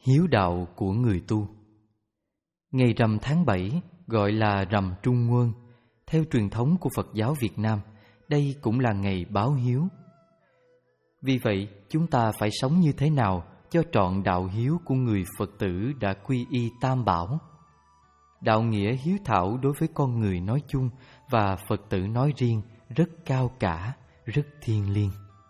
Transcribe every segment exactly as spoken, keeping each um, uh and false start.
Hiếu đạo của người tu. Ngày rằm tháng bảy gọi là rằm Trung Nguyên. Theo truyền thống của Phật giáo Việt Nam, đây cũng là ngày báo hiếu. Vì vậy, chúng ta phải sống như thế nào cho trọn đạo hiếu của người Phật tử đã quy y Tam Bảo. Đạo nghĩa hiếu thảo đối với con người nói chung và Phật tử nói riêng rất cao cả, rất thiêng liêng.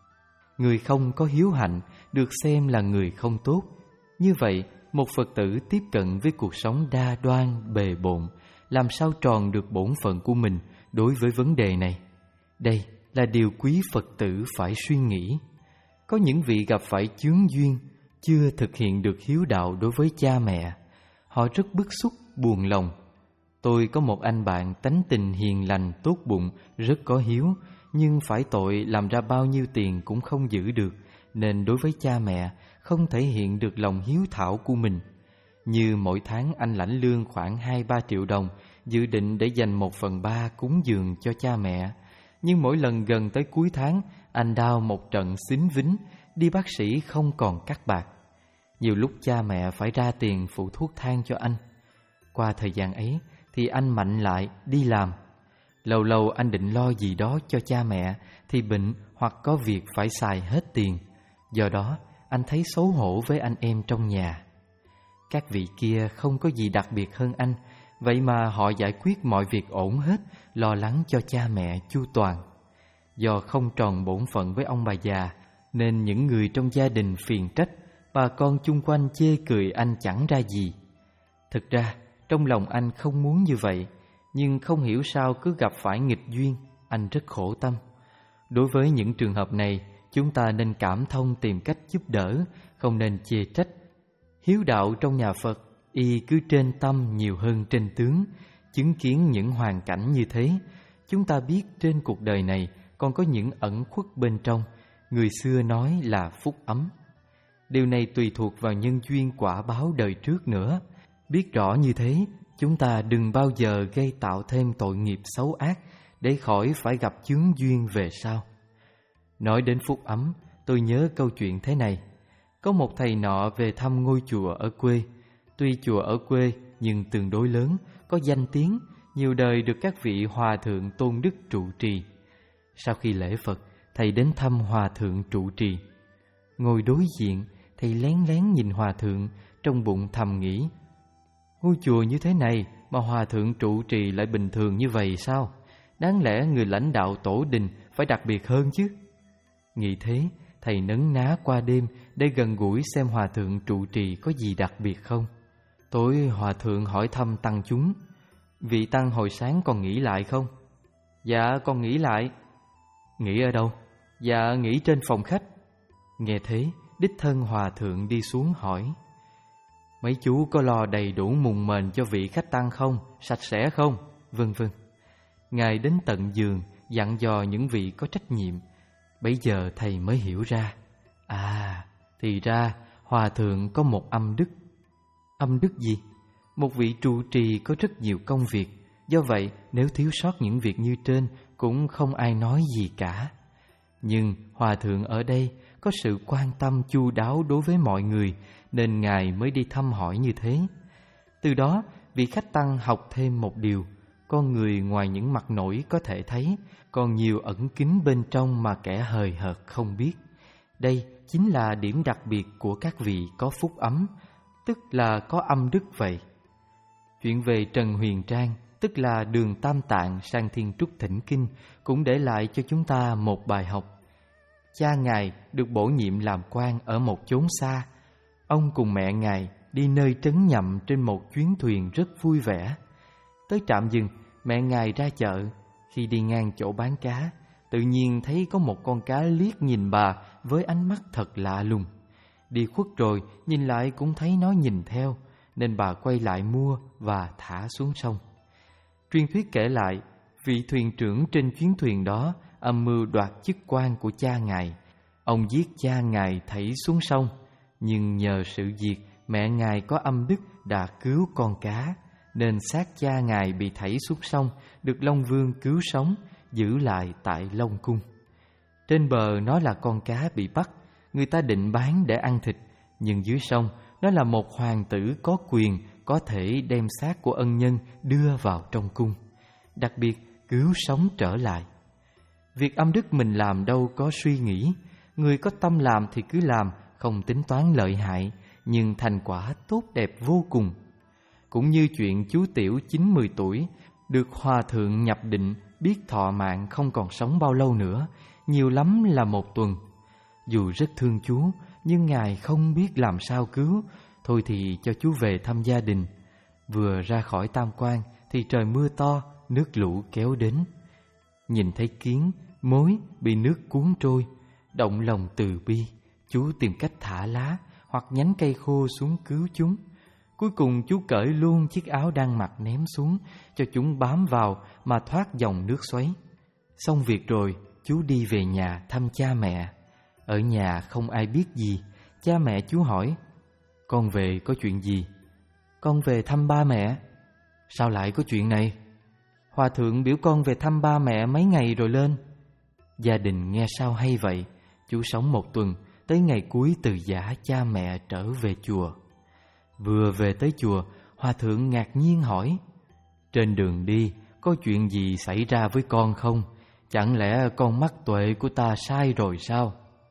Người không có hiếu hạnh được xem là người không tốt. Như vậy, một Phật tử tiếp cận với cuộc sống đa đoan, bề bộn, làm sao tròn được bổn phận của mình đối với vấn đề này? Đây là điều quý Phật tử phải suy nghĩ. Có những vị gặp phải chướng duyên, chưa thực hiện được hiếu đạo đối với cha mẹ. Họ rất bức xúc, buồn lòng. Tôi có một anh bạn tánh tình hiền lành, tốt bụng, rất có hiếu, nhưng phải tội làm ra bao nhiêu tiền cũng không giữ được, nên đối với cha mẹ không thể hiện được lòng hiếu thảo của mình. Như mỗi tháng anh lãnh lương khoảng hai ba triệu đồng, dự định để dành một phần ba cúng dường cho cha mẹ. Nhưng mỗi lần gần tới cuối tháng, anh đau một trận xính vính, đi bác sĩ không còn cắt bạc. Nhiều lúc cha mẹ phải ra tiền phụ thuốc thang cho anh. Qua thời gian ấy thì anh mạnh lại đi làm. Lâu lâu anh định lo gì đó cho cha mẹ thì bệnh hoặc có việc phải xài hết tiền. Do đó anh thấy xấu hổ với anh em trong nhà. Các vị kia không có gì đặc biệt hơn anh, vậy mà họ giải quyết mọi việc ổn hết, lo lắng cho cha mẹ chu toàn. Do không tròn bổn phận với ông bà già, nên những người trong gia đình phiền trách, bà con chung quanh chê cười anh chẳng ra gì. Thực ra, trong lòng anh không muốn như vậy, nhưng không hiểu sao cứ gặp phải nghịch duyên, anh rất khổ tâm. Đối với những trường hợp này, chúng ta nên cảm thông tìm cách giúp đỡ, không nên chê trách. Hiếu đạo trong nhà Phật, y cứ trên tâm nhiều hơn trên tướng. Chứng kiến những hoàn cảnh như thế, chúng ta biết trên cuộc đời này còn có những ẩn khuất bên trong, người xưa nói là phúc ấm. Điều này tùy thuộc vào nhân duyên quả báo đời trước nữa. Biết rõ như thế, chúng ta đừng bao giờ gây tạo thêm tội nghiệp xấu ác để khỏi phải gặp chướng duyên về sau. Nói đến phúc ấm, tôi nhớ câu chuyện thế này. Có một thầy nọ về thăm ngôi chùa ở quê. Tuy chùa ở quê nhưng tương đối lớn, có danh tiếng, nhiều đời được các vị hòa thượng tôn đức trụ trì. Sau khi lễ Phật, thầy đến thăm hòa thượng trụ trì. Ngồi đối diện, thầy lén lén nhìn hòa thượng, trong bụng thầm nghĩ: ngôi chùa như thế này mà hòa thượng trụ trì lại bình thường như vậy sao? Đáng lẽ người lãnh đạo tổ đình phải đặc biệt hơn chứ. Nghĩ thế, thầy nấn ná qua đêm để gần gũi xem hòa thượng trụ trì có gì đặc biệt không. Tối hòa thượng hỏi thăm tăng chúng: vị tăng hồi sáng còn nghỉ lại không? Dạ con nghỉ lại. Nghỉ ở đâu? Dạ nghỉ trên phòng khách. Nghe thế, đích thân hòa thượng đi xuống hỏi: mấy chú có lo đầy đủ mùng mền cho vị khách tăng không? Sạch sẽ không? Vân vân. Ngài đến tận giường dặn dò những vị có trách nhiệm. Bấy giờ thầy mới hiểu ra, à, thì ra hòa thượng có một âm đức. Âm đức gì? Một vị trụ trì có rất nhiều công việc, do vậy nếu thiếu sót những việc như trên cũng không ai nói gì cả. Nhưng hòa thượng ở đây có sự quan tâm chu đáo đối với mọi người, nên Ngài mới đi thăm hỏi như thế. Từ đó, vị khách tăng học thêm một điều: con người ngoài những mặt nổi có thể thấy, còn nhiều ẩn kín bên trong mà kẻ hời hợt không biết. Đây chính là điểm đặc biệt của các vị có phúc ấm, tức là có âm đức vậy. Chuyện về Trần Huyền Trang, tức là đường Tam Tạng sang Thiên Trúc Thỉnh Kinh, cũng để lại cho chúng ta một bài học. Cha Ngài được bổ nhiệm làm quan ở một chốn xa. Ông cùng mẹ Ngài đi nơi trấn nhậm trên một chuyến thuyền rất vui vẻ. Tới trạm dừng, mẹ Ngài ra chợ. Khi đi ngang chỗ bán cá, tự nhiên thấy có một con cá liếc nhìn bà với ánh mắt thật lạ lùng. Đi khuất rồi, nhìn lại cũng thấy nó nhìn theo, nên bà quay lại mua và thả xuống sông. Truyền thuyết kể lại, vị thuyền trưởng trên chuyến thuyền đó âm mưu đoạt chức quan của cha Ngài. Ông giết cha Ngài thảy xuống sông, nhưng nhờ sự việc mẹ Ngài có âm đức đã cứu con cá, nên xác cha Ngài bị thảy xuống sông được Long Vương cứu sống, giữ lại tại Long Cung. Trên bờ nó là con cá bị bắt, người ta định bán để ăn thịt, nhưng dưới sông nó là một hoàng tử có quyền có thể đem xác của ân nhân đưa vào trong cung, đặc biệt cứu sống trở lại. Việc âm đức mình làm đâu có suy nghĩ, người có tâm làm thì cứ làm, không tính toán lợi hại, nhưng thành quả tốt đẹp vô cùng. Cũng như chuyện chú Tiểu chín mười tuổi, được hòa thượng nhập định, biết thọ mạng không còn sống bao lâu nữa, nhiều lắm là một tuần. Dù rất thương chú, nhưng Ngài không biết làm sao cứu, thôi thì cho chú về thăm gia đình. Vừa ra khỏi tam quan thì trời mưa to, nước lũ kéo đến. Nhìn thấy kiến, mối bị nước cuốn trôi, động lòng từ bi, chú tìm cách thả lá hoặc nhánh cây khô xuống cứu chúng. Cuối cùng chú cởi luôn chiếc áo đang mặc ném xuống, cho chúng bám vào mà thoát dòng nước xoáy. Xong việc rồi, chú đi về nhà thăm cha mẹ. Ở nhà không ai biết gì, cha mẹ chú hỏi: "Con về có chuyện gì?" "Con về thăm ba mẹ." "Sao lại có chuyện này?" "Hòa thượng biểu con về thăm ba mẹ mấy ngày rồi lên." Gia đình nghe sao hay vậy, chú sống một tuần, tới ngày cuối từ giã cha mẹ trở về chùa. Vừa về tới chùa, hòa thượng ngạc nhiên hỏi: "Trên đường đi, có chuyện gì xảy ra với con không? Chẳng lẽ con mắt tuệ của ta sai rồi sao?"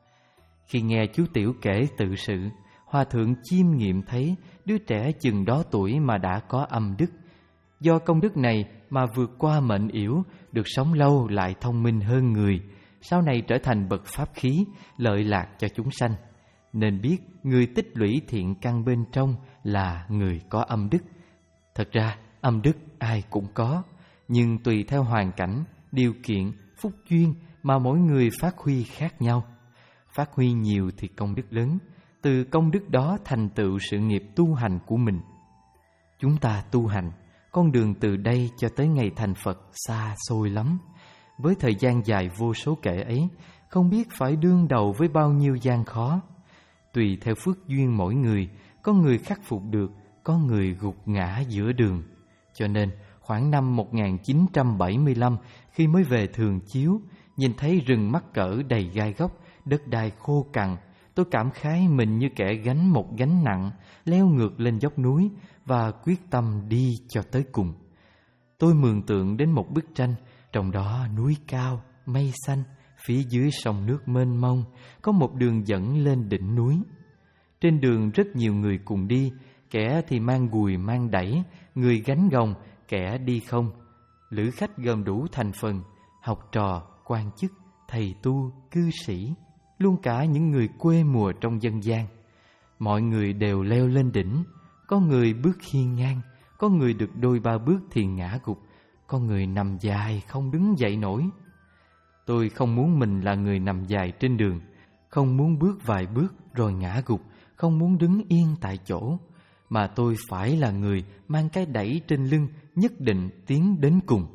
Khi nghe chú Tiểu kể tự sự, hòa thượng chiêm nghiệm thấy đứa trẻ chừng đó tuổi mà đã có âm đức. Do công đức này mà vượt qua mệnh yểu, được sống lâu lại thông minh hơn người, sau này trở thành bậc pháp khí, lợi lạc cho chúng sanh. Nên biết người tích lũy thiện căn bên trong là người có âm đức. Thật ra âm đức ai cũng có, nhưng tùy theo hoàn cảnh, điều kiện, phúc duyên mà mỗi người phát huy khác nhau. Phát huy nhiều thì công đức lớn, từ công đức đó thành tựu sự nghiệp tu hành của mình. Chúng ta tu hành, con đường từ đây cho tới ngày thành Phật xa xôi lắm. Với thời gian dài vô số kể ấy, không biết phải đương đầu với bao nhiêu gian khó. Tùy theo phước duyên mỗi người, có người khắc phục được, có người gục ngã giữa đường. Cho nên, khoảng năm một nghìn chín trăm bảy mươi lăm, khi mới về Thường Chiếu, nhìn thấy rừng mắc cỡ đầy gai góc, đất đai khô cằn, tôi cảm khái mình như kẻ gánh một gánh nặng, leo ngược lên dốc núi và quyết tâm đi cho tới cùng. Tôi mường tượng đến một bức tranh, trong đó núi cao, mây xanh, phía dưới sông nước mênh mông, có một đường dẫn lên đỉnh núi. Trên đường rất nhiều người cùng đi, kẻ thì mang gùi mang đẩy, người gánh gồng, kẻ đi không. Lữ khách gồm đủ thành phần, học trò, quan chức, thầy tu, cư sĩ, luôn cả những người quê mùa trong dân gian. Mọi người đều leo lên đỉnh, có người bước hiên ngang, có người được đôi ba bước thì ngã gục, có người nằm dài không đứng dậy nổi. Tôi không muốn mình là người nằm dài trên đường, không muốn bước vài bước rồi ngã gục, không muốn đứng yên tại chỗ, mà tôi phải là người mang cái đẩy trên lưng, nhất định tiến đến cùng.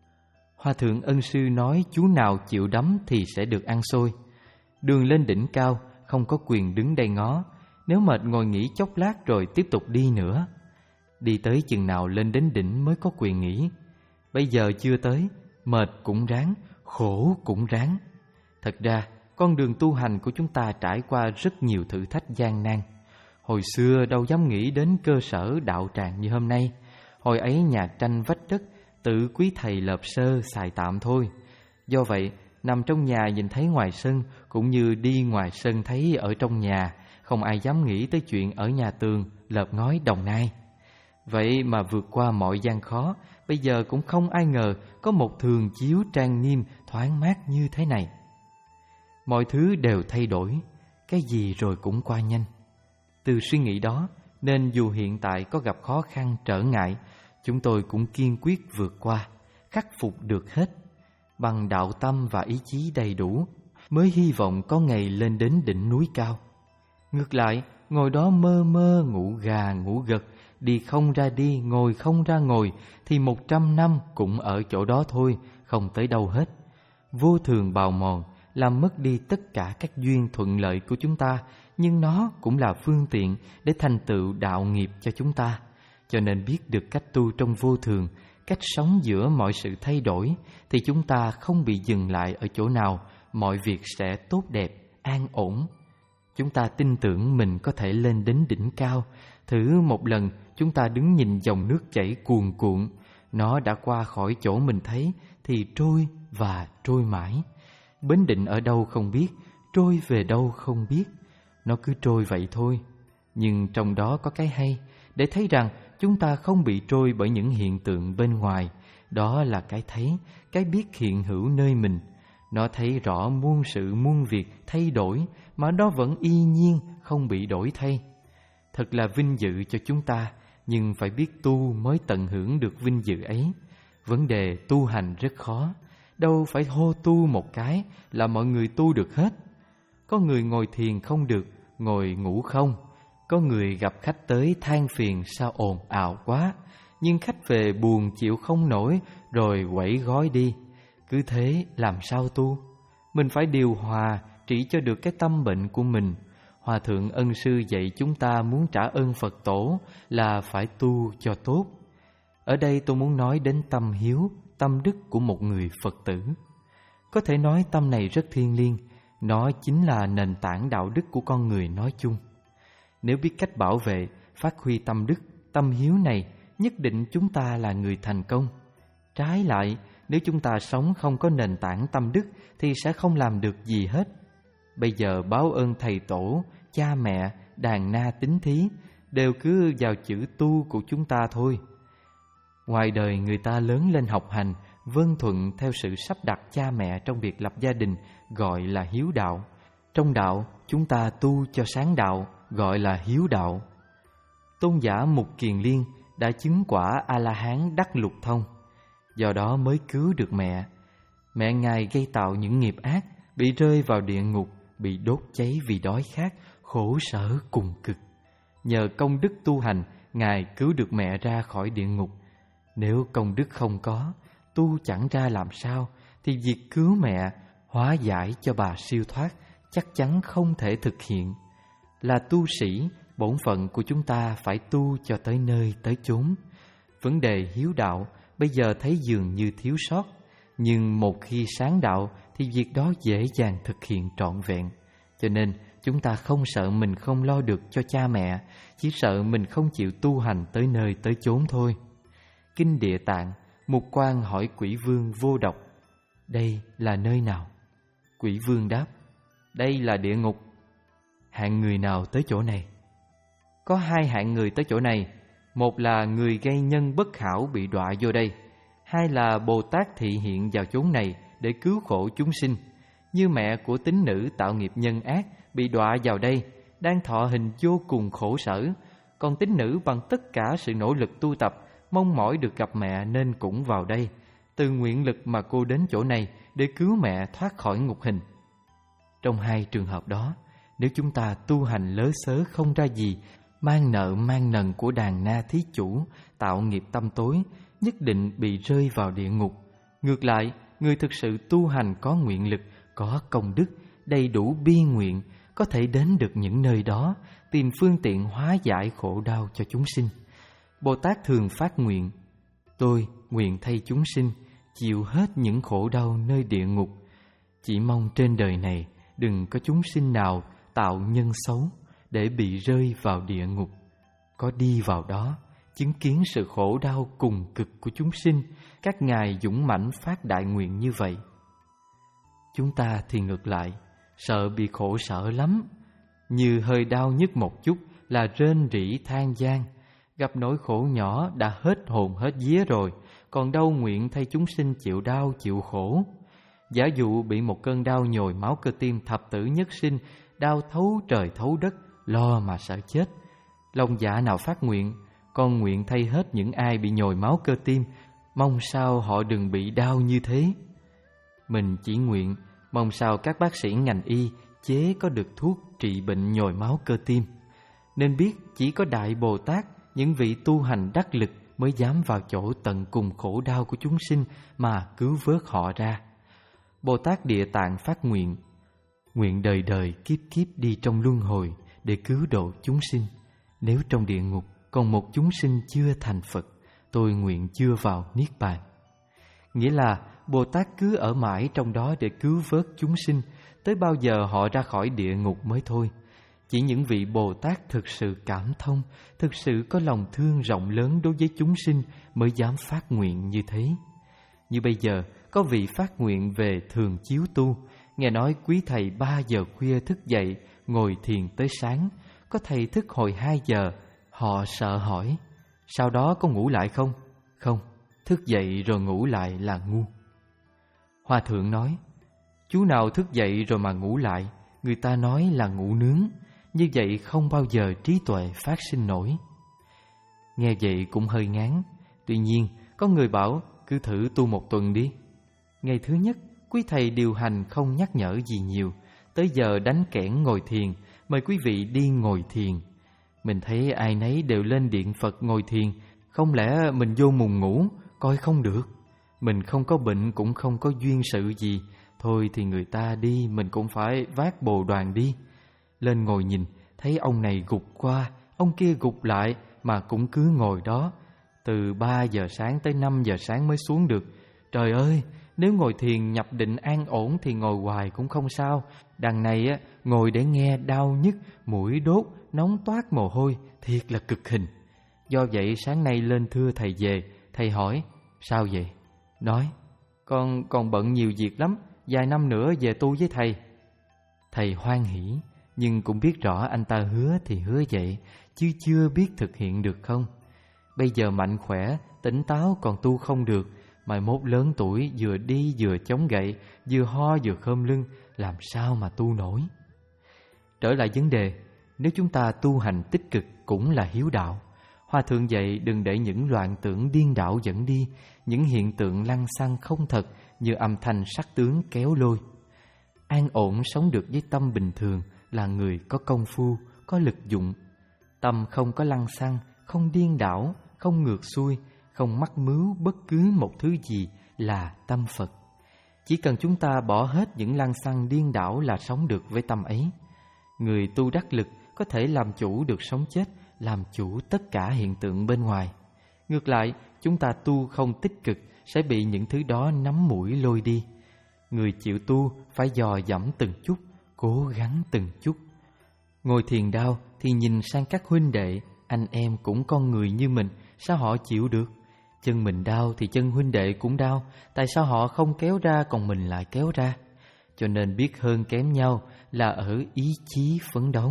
Hòa thượng ân sư nói chú nào chịu đắm thì sẽ được ăn xôi. Đường lên đỉnh cao, không có quyền đứng đây ngó, nếu mệt ngồi nghỉ chốc lát rồi tiếp tục đi nữa. Đi tới chừng nào lên đến đỉnh mới có quyền nghỉ. Bây giờ chưa tới, mệt cũng ráng, khổ cũng ráng. Thật ra, con đường tu hành của chúng ta trải qua rất nhiều thử thách gian nan. Hồi xưa đâu dám nghĩ đến cơ sở đạo tràng như hôm nay. Hồi ấy nhà tranh vách đất, tự quý thầy lợp sơ xài tạm thôi. Do vậy, nằm trong nhà nhìn thấy ngoài sân cũng như đi ngoài sân thấy ở trong nhà, không ai dám nghĩ tới chuyện ở nhà tường, lợp ngói Đồng Nai. Vậy mà vượt qua mọi gian khó, bây giờ cũng không ai ngờ có một Thường Chiếu trang nghiêm, thoáng mát như thế này. Mọi thứ đều thay đổi, cái gì rồi cũng qua nhanh. Từ suy nghĩ đó, nên dù hiện tại có gặp khó khăn, trở ngại, chúng tôi cũng kiên quyết vượt qua, khắc phục được hết. Bằng đạo tâm và ý chí đầy đủ, mới hy vọng có ngày lên đến đỉnh núi cao. Ngược lại, ngồi đó mơ mơ, ngủ gà, ngủ gật, đi không ra đi, ngồi không ra ngồi, thì một trăm năm cũng ở chỗ đó thôi, không tới đâu hết. Vô thường bào mòn, làm mất đi tất cả các duyên thuận lợi của chúng ta, nhưng nó cũng là phương tiện để thành tựu đạo nghiệp cho chúng ta. Cho nên biết được cách tu trong vô thường, cách sống giữa mọi sự thay đổi, thì chúng ta không bị dừng lại ở chỗ nào, mọi việc sẽ tốt đẹp, an ổn. Chúng ta tin tưởng mình có thể lên đến đỉnh cao. Thử một lần chúng ta đứng nhìn dòng nước chảy cuồn cuộn, nó đã qua khỏi chỗ mình thấy thì trôi và trôi mãi. Bến định ở đâu không biết, trôi về đâu không biết. Nó cứ trôi vậy thôi. Nhưng trong đó có cái hay, để thấy rằng chúng ta không bị trôi bởi những hiện tượng bên ngoài. Đó là cái thấy, cái biết hiện hữu nơi mình. Nó thấy rõ muôn sự muôn việc thay đổi, mà nó vẫn y nhiên không bị đổi thay. Thật là vinh dự cho chúng ta, nhưng phải biết tu mới tận hưởng được vinh dự ấy. Vấn đề tu hành rất khó, đâu phải hô tu một cái là mọi người tu được hết. Có người ngồi thiền không được, ngồi ngủ không. Có người gặp khách tới than phiền sao ồn ào quá, nhưng khách về buồn chịu không nổi rồi quẩy gói đi. Cứ thế làm sao tu? Mình phải điều hòa, trị cho được cái tâm bệnh của mình. Hòa thượng Ân Sư dạy chúng ta muốn trả ơn Phật Tổ là phải tu cho tốt. Ở đây tôi muốn nói đến tâm hiếu, tâm đức của một người Phật tử. Có thể nói tâm này rất thiêng liêng, nó chính là nền tảng đạo đức của con người nói chung. Nếu biết cách bảo vệ, phát huy tâm đức, tâm hiếu này, nhất định chúng ta là người thành công. Trái lại, nếu chúng ta sống không có nền tảng tâm đức thì sẽ không làm được gì hết. Bây giờ báo ơn thầy tổ, cha mẹ, đàn na tín thí đều cứ vào chữ tu của chúng ta thôi. Ngoài đời người ta lớn lên học hành, vâng thuận theo sự sắp đặt cha mẹ trong việc lập gia đình, gọi là hiếu đạo. Trong đạo, chúng ta tu cho sáng đạo, gọi là hiếu đạo. Tôn giả Mục Kiền Liên đã chứng quả A-la-hán đắc lục thông, do đó mới cứu được mẹ. Mẹ Ngài gây tạo những nghiệp ác, bị rơi vào địa ngục, bị đốt cháy vì đói khát, khổ sở cùng cực. Nhờ công đức tu hành, Ngài cứu được mẹ ra khỏi địa ngục. Nếu công đức không có, tu chẳng ra làm sao, thì việc cứu mẹ, hóa giải cho bà siêu thoát chắc chắn không thể thực hiện. Là tu sĩ, bổn phận của chúng ta phải tu cho tới nơi tới chốn. Vấn đề hiếu đạo bây giờ thấy dường như thiếu sót, nhưng một khi sáng đạo thì việc đó dễ dàng thực hiện trọn vẹn. Cho nên chúng ta không sợ mình không lo được cho cha mẹ, chỉ sợ mình không chịu tu hành tới nơi tới chốn thôi. Kinh Địa Tạng, Mục Quan hỏi Quỷ Vương Vô Độc: đây là nơi nào? Quỷ Vương đáp: đây là địa ngục. Hạng người nào tới chỗ này? Có hai hạng người tới chỗ này. Một là người gây nhân bất hảo bị đọa vô đây. Hai là Bồ Tát thị hiện vào chốn này để cứu khổ chúng sinh. Như mẹ của tín nữ tạo nghiệp nhân ác bị đọa vào đây, đang thọ hình vô cùng khổ sở. Còn tín nữ bằng tất cả sự nỗ lực tu tập, mong mỏi được gặp mẹ nên cũng vào đây. Từ nguyện lực mà cô đến chỗ này để cứu mẹ thoát khỏi ngục hình. Trong hai trường hợp đó, nếu chúng ta tu hành lớ xớ không ra gì, mang nợ mang nần của đàn na thí chủ, tạo nghiệp tâm tối, nhất định bị rơi vào địa ngục. Ngược lại, người thực sự tu hành có nguyện lực, có công đức, đầy đủ bi nguyện, có thể đến được những nơi đó, tìm phương tiện hóa giải khổ đau cho chúng sinh. Bồ Tát thường phát nguyện: tôi nguyện thay chúng sinh chịu hết những khổ đau nơi địa ngục. Chỉ mong trên đời này đừng có chúng sinh nào tạo nhân xấu để bị rơi vào địa ngục. Có đi vào đó, chứng kiến sự khổ đau cùng cực của chúng sinh, các ngài dũng mãnh phát đại nguyện như vậy. Chúng ta thì ngược lại, sợ bị khổ sở lắm. Như hơi đau nhức một chút là rên rỉ than van, gặp nỗi khổ nhỏ đã hết hồn hết vía rồi, còn đâu nguyện thay chúng sinh chịu đau chịu khổ. Giả dụ bị một cơn đau nhồi máu cơ tim thập tử nhất sinh, đau thấu trời thấu đất, lo mà sợ chết. Lòng dạ nào phát nguyện: con nguyện thay hết những ai bị nhồi máu cơ tim, mong sao họ đừng bị đau như thế. Mình chỉ nguyện mong sao các bác sĩ ngành y chế có được thuốc trị bệnh nhồi máu cơ tim. Nên biết chỉ có Đại Bồ Tát, những vị tu hành đắc lực mới dám vào chỗ tận cùng khổ đau của chúng sinh mà cứu vớt họ ra. Bồ Tát Địa Tạng phát nguyện: nguyện đời đời kiếp kiếp đi trong luân hồi để cứu độ chúng sinh. Nếu trong địa ngục còn một chúng sinh chưa thành Phật, tôi nguyện chưa vào Niết Bàn. Nghĩa là Bồ Tát cứ ở mãi trong đó để cứu vớt chúng sinh, tới bao giờ họ ra khỏi địa ngục mới thôi. Chỉ những vị Bồ Tát thực sự cảm thông, thực sự có lòng thương rộng lớn đối với chúng sinh mới dám phát nguyện như thế. Như bây giờ, có vị phát nguyện về thường chiếu tu. Nghe nói quý thầy ba giờ khuya thức dậy, ngồi thiền tới sáng. Có thầy thức hồi hai giờ, họ sợ hỏi, sau đó có ngủ lại không? Không, thức dậy rồi ngủ lại là ngu. Hòa thượng nói, chú nào thức dậy rồi mà ngủ lại, người ta nói là ngủ nướng, như vậy không bao giờ trí tuệ phát sinh nổi. Nghe vậy cũng hơi ngán. Tuy nhiên, có người bảo cứ thử tu một tuần đi. Ngày thứ nhất, quý thầy điều hành không nhắc nhở gì nhiều. Tới giờ đánh kẽn ngồi thiền, mời quý vị đi ngồi thiền. Mình thấy ai nấy đều lên điện Phật ngồi thiền, không lẽ mình vô mùng ngủ, coi không được. Mình không có bệnh cũng không có duyên sự gì, thôi thì người ta đi, mình cũng phải vác bồ đoàn đi. Lên ngồi nhìn, thấy ông này gục qua, ông kia gục lại, mà cũng cứ ngồi đó. Từ ba giờ sáng tới năm giờ sáng mới xuống được. Trời ơi, nếu ngồi thiền nhập định an ổn thì ngồi hoài cũng không sao. Đằng này á, ngồi để nghe đau nhức, mũi đốt, nóng toát mồ hôi, thiệt là cực hình. Do vậy sáng nay lên thưa thầy về, thầy hỏi, sao vậy? Nói, con còn bận nhiều việc lắm, vài năm nữa về tu với thầy. Thầy hoan hỉ, nhưng cũng biết rõ anh ta hứa thì hứa vậy, chứ chưa biết thực hiện được không. Bây giờ mạnh khỏe, tỉnh táo còn tu không được, mai mốt lớn tuổi vừa đi vừa chống gậy, vừa ho vừa khom lưng, làm sao mà tu nổi. Trở lại vấn đề, nếu chúng ta tu hành tích cực cũng là hiếu đạo. Hòa thượng dạy đừng để những loạn tưởng điên đảo dẫn đi, những hiện tượng lăng xăng không thật như âm thanh sắc tướng kéo lôi. An ổn sống được với tâm bình thường là người có công phu, có lực dụng. Tâm không có lăng xăng, không điên đảo, không ngược xuôi, không mắc mứu bất cứ một thứ gì là tâm Phật. Chỉ cần chúng ta bỏ hết những lăng xăng điên đảo là sống được với tâm ấy. Người tu đắc lực có thể làm chủ được sống chết, làm chủ tất cả hiện tượng bên ngoài. Ngược lại, chúng ta tu không tích cực sẽ bị những thứ đó nắm mũi lôi đi. Người chịu tu phải dò dẫm từng chút, cố gắng từng chút. Ngồi thiền đau thì nhìn sang các huynh đệ, anh em cũng con người như mình, sao họ chịu được? Chân mình đau thì chân huynh đệ cũng đau, tại sao họ không kéo ra còn mình lại kéo ra? Cho nên biết hơn kém nhau là ở ý chí phấn đấu.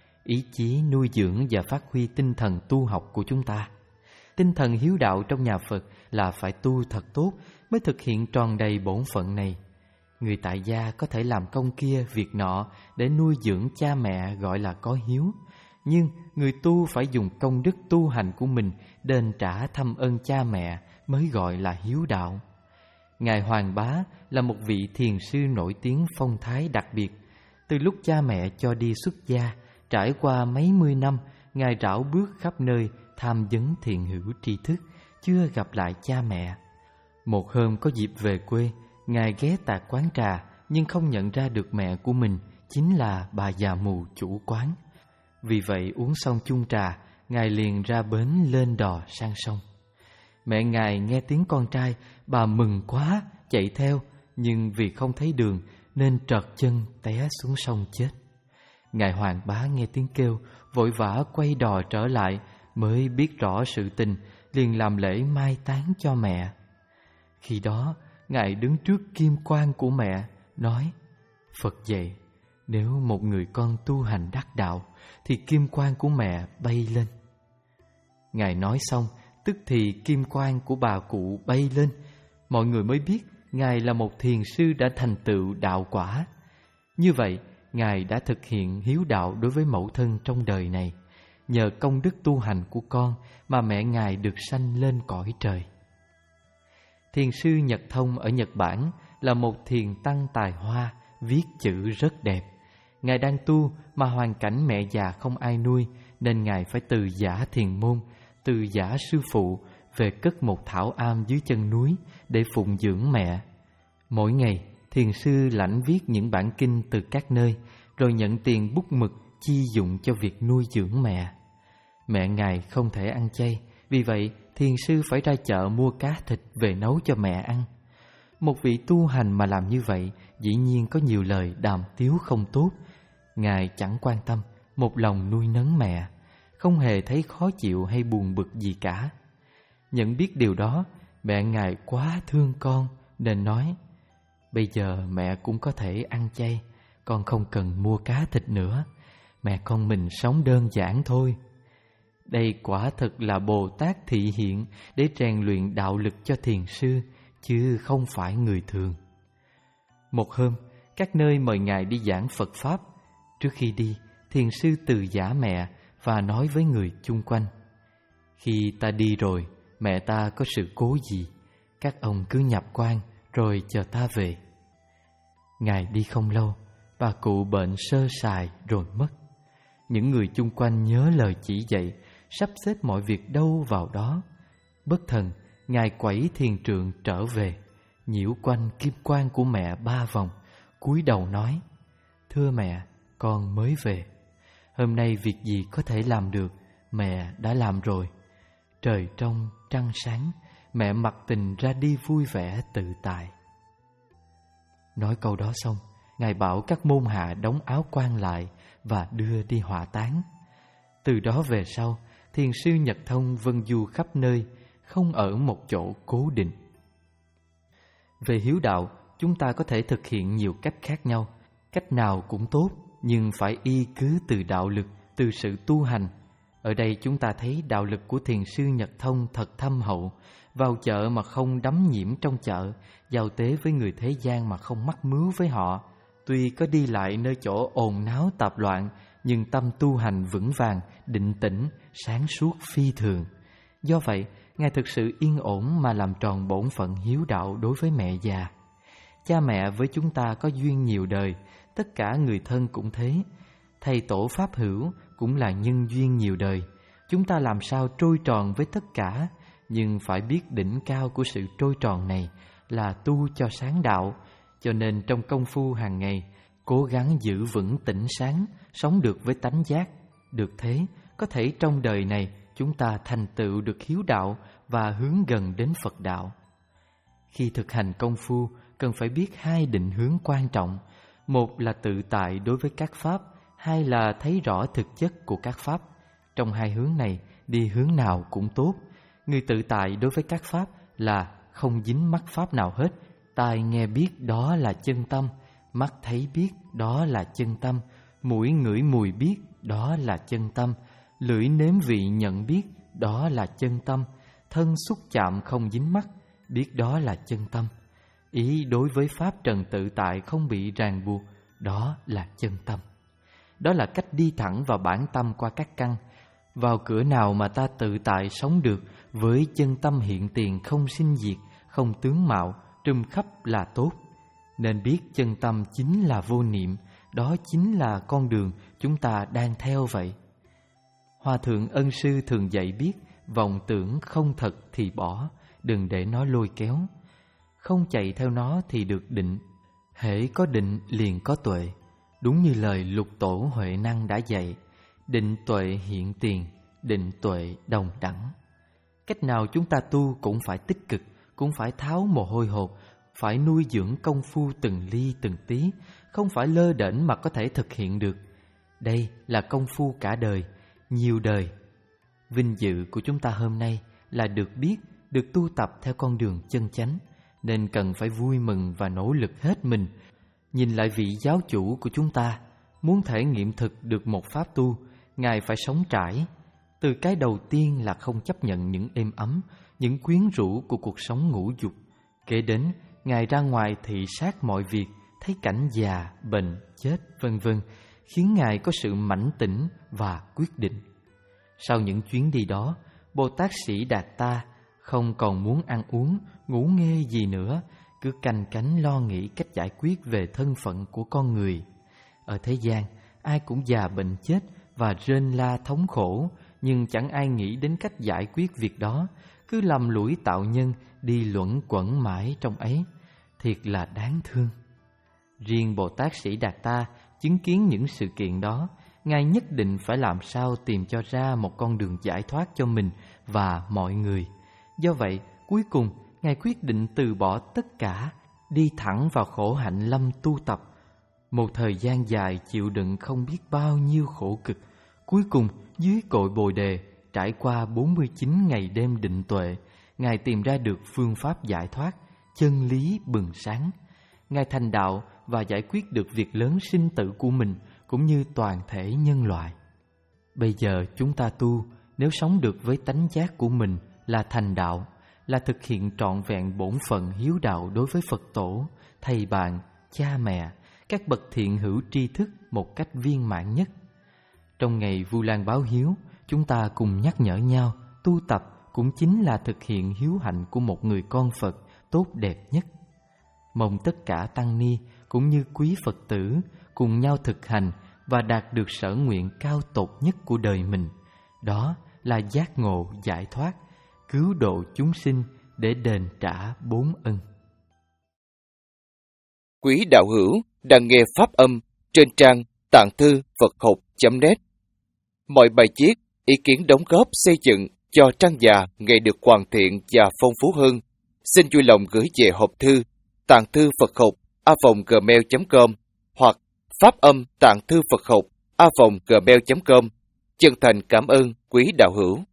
Ý chí nuôi dưỡng và phát huy tinh thần tu học của chúng ta. Tinh thần hiếu đạo trong nhà Phật là phải tu thật tốt mới thực hiện tròn đầy bổn phận này. Người tại gia có thể làm công kia việc nọ để nuôi dưỡng cha mẹ gọi là có hiếu. Nhưng người tu phải dùng công đức tu hành của mình đền trả thâm ơn cha mẹ mới gọi là hiếu đạo. Ngài Hoàng Bá là một vị thiền sư nổi tiếng phong thái đặc biệt. Từ lúc cha mẹ cho đi xuất gia, trải qua mấy mươi năm, Ngài rảo bước khắp nơi tham vấn thiền hữu tri thức, chưa gặp lại cha mẹ. Một hôm có dịp về quê, Ngài ghé tạt quán trà nhưng không nhận ra được mẹ của mình chính là bà già mù chủ quán. Vì vậy uống xong chung trà, Ngài liền ra bến lên đò sang sông. Mẹ Ngài nghe tiếng con trai, bà mừng quá, chạy theo, nhưng vì không thấy đường nên trật chân té xuống sông chết. Ngài Hoàng Bá nghe tiếng kêu, vội vã quay đò trở lại, mới biết rõ sự tình, liền làm lễ mai táng cho mẹ. Khi đó, Ngài đứng trước kim quan của mẹ, nói, Phật dạy, nếu một người con tu hành đắc đạo, thì kim quan của mẹ bay lên. Ngài nói xong, tức thì kim quan của bà cụ bay lên. Mọi người mới biết Ngài là một thiền sư đã thành tựu đạo quả. Như vậy, Ngài đã thực hiện hiếu đạo đối với mẫu thân trong đời này. Nhờ công đức tu hành của con mà mẹ Ngài được sanh lên cõi trời. Thiền sư Nhật Thông ở Nhật Bản là một thiền tăng tài hoa, viết chữ rất đẹp. Ngài đang tu mà hoàn cảnh mẹ già không ai nuôi, nên Ngài phải từ giã thiền môn, từ giã sư phụ, về cất một thảo am dưới chân núi để phụng dưỡng mẹ. Mỗi ngày, thiền sư lãnh viết những bản kinh từ các nơi, rồi nhận tiền bút mực chi dụng cho việc nuôi dưỡng mẹ. Mẹ Ngài không thể ăn chay, vì vậy thiền sư phải ra chợ mua cá thịt về nấu cho mẹ ăn. Một vị tu hành mà làm như vậy, dĩ nhiên có nhiều lời đàm tiếu không tốt. Ngài chẳng quan tâm, một lòng nuôi nấng mẹ, không hề thấy khó chịu hay buồn bực gì cả. Nhận biết điều đó, mẹ Ngài quá thương con nên nói: bây giờ mẹ cũng có thể ăn chay, con không cần mua cá thịt nữa, mẹ con mình sống đơn giản thôi. Đây quả thật là Bồ Tát thị hiện để rèn luyện đạo lực cho thiền sư, chứ không phải người thường. Một hôm, các nơi mời Ngài đi giảng Phật Pháp. Trước khi đi, thiền sư từ giả mẹ và nói với người chung quanh: khi ta đi rồi, mẹ ta có sự cố gì, các ông cứ nhập quan rồi chờ ta về. Ngài đi không lâu, bà cụ bệnh sơ sài rồi mất. Những người chung quanh nhớ lời chỉ dạy, sắp xếp mọi việc đâu vào đó. Bất thần, Ngài quẩy thiền trượng trở về, nhiễu quanh kim quan của mẹ ba vòng, cúi đầu nói: thưa mẹ, con mới về. Hôm nay việc gì có thể làm được, mẹ đã làm rồi. Trời trong trăng sáng, mẹ mặc tình ra đi vui vẻ tự tại. Nói câu đó xong, Ngài bảo các môn hạ đóng áo quan lại và đưa đi hỏa táng. Từ đó về sau, thiền sư Nhật Thông vân du khắp nơi, không ở một chỗ cố định. Về hiếu đạo, chúng ta có thể thực hiện nhiều cách khác nhau. Cách nào cũng tốt, nhưng phải y cứ từ đạo lực, từ sự tu hành. Ở đây chúng ta thấy đạo lực của thiền sư Nhật Thông thật thâm hậu. Vào chợ mà không đắm nhiễm trong chợ, giao tế với người thế gian mà không mắc mứu với họ. Tuy có đi lại nơi chỗ ồn náo tạp loạn, nhưng tâm tu hành vững vàng, định tĩnh, sáng suốt phi thường. Do vậy, Ngài thực sự yên ổn mà làm tròn bổn phận hiếu đạo đối với mẹ già. Cha mẹ với chúng ta có duyên nhiều đời, tất cả người thân cũng thế. Thầy tổ Pháp hữu cũng là nhân duyên nhiều đời. Chúng ta làm sao trôi tròn với tất cả, nhưng phải biết đỉnh cao của sự trôi tròn này là tu cho sáng đạo. Cho nên trong công phu hàng ngày, cố gắng giữ vững tỉnh sáng, sống được với tánh giác. Được thế, có thể trong đời này chúng ta thành tựu được hiếu đạo và hướng gần đến Phật đạo. Khi thực hành công phu, cần phải biết hai định hướng quan trọng. Một là tự tại đối với các pháp, hai là thấy rõ thực chất của các pháp. Trong hai hướng này, đi hướng nào cũng tốt. Người tự tại đối với các pháp là không dính mắc pháp nào hết. Tai nghe biết đó là chân tâm, mắt thấy biết đó là chân tâm, mũi ngửi mùi biết đó là chân tâm, lưỡi nếm vị nhận biết đó là chân tâm, thân xúc chạm không dính mắc biết đó là chân tâm. Ý đối với pháp trần tự tại không bị ràng buộc, đó là chân tâm. Đó là cách đi thẳng vào bản tâm qua các căn. Vào cửa nào mà ta tự tại sống được với chân tâm hiện tiền không sinh diệt, không tướng mạo, trùm khắp là tốt. Nên biết chân tâm chính là vô niệm, đó chính là con đường chúng ta đang theo vậy. Hòa thượng Ân sư thường dạy biết, vọng tưởng không thật thì bỏ, đừng để nó lôi kéo. Không chạy theo nó thì được định, hễ có định liền có tuệ. Đúng như lời Lục Tổ Huệ Năng đã dạy, định tuệ hiện tiền, định tuệ đồng đẳng. Cách nào chúng ta tu cũng phải tích cực, cũng phải tháo mồ hôi hột, phải nuôi dưỡng công phu từng ly từng tí, không phải lơ đễnh mà có thể thực hiện được. Đây là công phu cả đời, nhiều đời. Vinh dự của chúng ta hôm nay là được biết, được tu tập theo con đường chân chánh, nên cần phải vui mừng và nỗ lực hết mình. Nhìn lại vị giáo chủ của chúng ta, muốn thể nghiệm thực được một pháp tu, Ngài phải sống trải. Từ cái đầu tiên là không chấp nhận những êm ấm, những quyến rũ của cuộc sống ngũ dục. Kể đến, Ngài ra ngoài thị sát mọi việc, thấy cảnh già, bệnh, chết, vân vân, khiến Ngài có sự mãnh tỉnh và quyết định. Sau những chuyến đi đó, Bồ Tát Sĩ Đạt Ta không còn muốn ăn uống, ngủ nghê gì nữa, cứ canh cánh lo nghĩ cách giải quyết về thân phận của con người. Ở thế gian, ai cũng già bệnh chết và rên la thống khổ, nhưng chẳng ai nghĩ đến cách giải quyết việc đó, cứ lầm lũi tạo nhân, đi luẩn quẩn mãi trong ấy. Thiệt là đáng thương. Riêng Bồ Tát Sĩ Đạt Ta chứng kiến những sự kiện đó, Ngài nhất định phải làm sao tìm cho ra một con đường giải thoát cho mình và mọi người. Do vậy, cuối cùng, Ngài quyết định từ bỏ tất cả, đi thẳng vào khổ hạnh lâm tu tập. Một thời gian dài chịu đựng không biết bao nhiêu khổ cực, cuối cùng dưới cội Bồ Đề, trải qua bốn mươi chín ngày đêm định tuệ, Ngài tìm ra được phương pháp giải thoát, chân lý bừng sáng. Ngài thành đạo và giải quyết được việc lớn sinh tử của mình cũng như toàn thể nhân loại. Bây giờ chúng ta tu, nếu sống được với tánh giác của mình là thành đạo, là thực hiện trọn vẹn bổn phận hiếu đạo đối với Phật tổ, thầy bạn, cha mẹ, các bậc thiện hữu tri thức một cách viên mãn nhất. Trong ngày Vu Lan báo hiếu, chúng ta cùng nhắc nhở nhau, tu tập cũng chính là thực hiện hiếu hạnh của một người con Phật tốt đẹp nhất. Mong tất cả tăng ni cũng như quý Phật tử cùng nhau thực hành và đạt được sở nguyện cao tột nhất của đời mình, đó là giác ngộ giải thoát, cứu độ chúng sinh để đền trả bốn ân. Quý đạo hữu đang nghe pháp âm trên trang tạng thư Phật học chấm net. Mọi bài viết, ý kiến đóng góp xây dựng cho trang già ngày được hoàn thiện và phong phú hơn, xin vui lòng gửi về hộp thư tạng thư Phật học a vòng gmail chấm com hoặc pháp âm tạng thư Phật học a vòng gmail chấm com. Chân thành cảm ơn quý đạo hữu.